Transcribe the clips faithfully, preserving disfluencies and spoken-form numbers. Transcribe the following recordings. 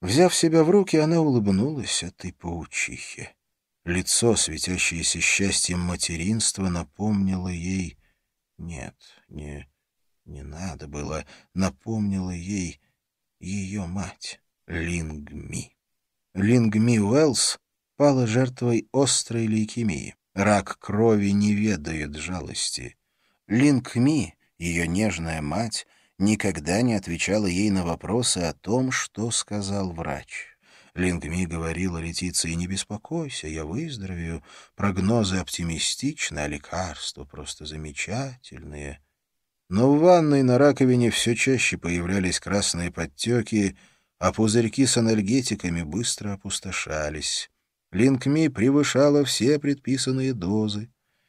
Взяв себя в руки, она улыбнулась этой паучихе. Лицо, светящееся счастьем материнства, напомнило ей... Нет, не, не надо было. Напомнило ей ее мать, Лингми. Лингми Уэллс пала жертвой острой лейкемии. Рак крови не ведает жалости. Лингми, ее нежная мать, никогда не отвечала ей на вопросы о том, что сказал врач. Лингми говорила Летиции: «Не беспокойся, я выздоровею. Прогнозы оптимистичны, а лекарства просто замечательные». Но в ванной на раковине все чаще появлялись красные подтеки, а пузырьки с анальгетиками быстро опустошались. Лингми превышала все предписанные дозы.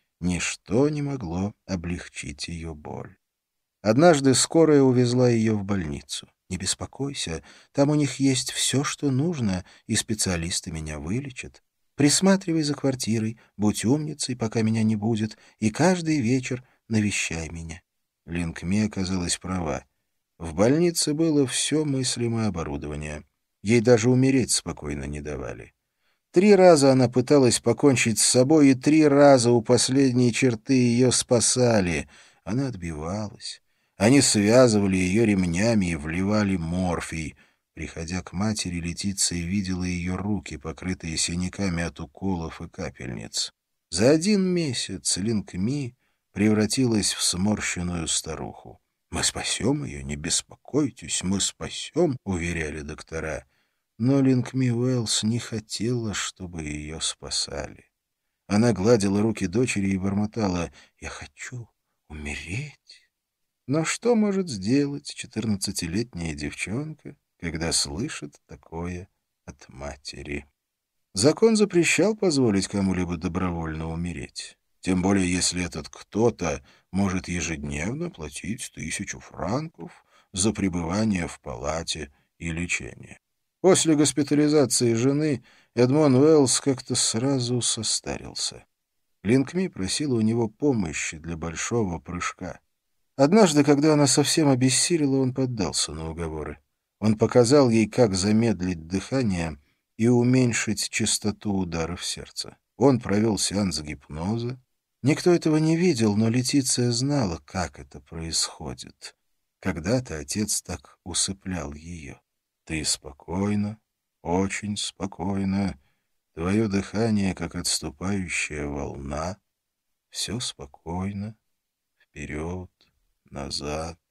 Ничто не могло облегчить ее боль. Однажды скорая увезла ее в больницу. «Не беспокойся, там у них есть все, что нужно, и специалисты меня вылечат. Присматривай за квартирой, будь умницей, пока меня не будет, и каждый вечер навещай меня». Лингми оказалась права. В больнице было все мыслимое оборудование. Ей даже умереть спокойно не давали. Три раза она пыталась покончить с собой, и три раза у последней черты ее спасали. Она отбивалась. Они связывали ее ремнями и вливали морфий. Приходя к матери, Летиция видела ее руки, покрытые синяками от уколов и капельниц. За один месяц Лингми превратилась в сморщенную старуху. «Мы спасем ее, не беспокойтесь, мы спасем», — уверяли доктора. Но Лингми Уэллс не хотела, чтобы ее спасали. Она гладила руки дочери и бормотала: «Я хочу умереть». Но что может сделать четырнадцатилетняя девчонка, когда слышит такое от матери? Закон запрещал позволить кому-либо добровольно умереть. Тем более, если этот кто-то может ежедневно платить тысячу франков за пребывание в палате и лечение. После госпитализации жены Эдмон Уэллс как-то сразу состарился. Лингми просила у него помощи для большого прыжка. Однажды, когда она совсем обессилила, он поддался на уговоры. Он показал ей, как замедлить дыхание и уменьшить частоту ударов сердца. Он провел сеанс гипноза. Никто этого не видел, но Летиция знала, как это происходит. Когда-то отец так усыплял ее. «Ты спокойно, очень спокойно. Твое дыхание, как отступающая волна. Все спокойно. Вперед, назад».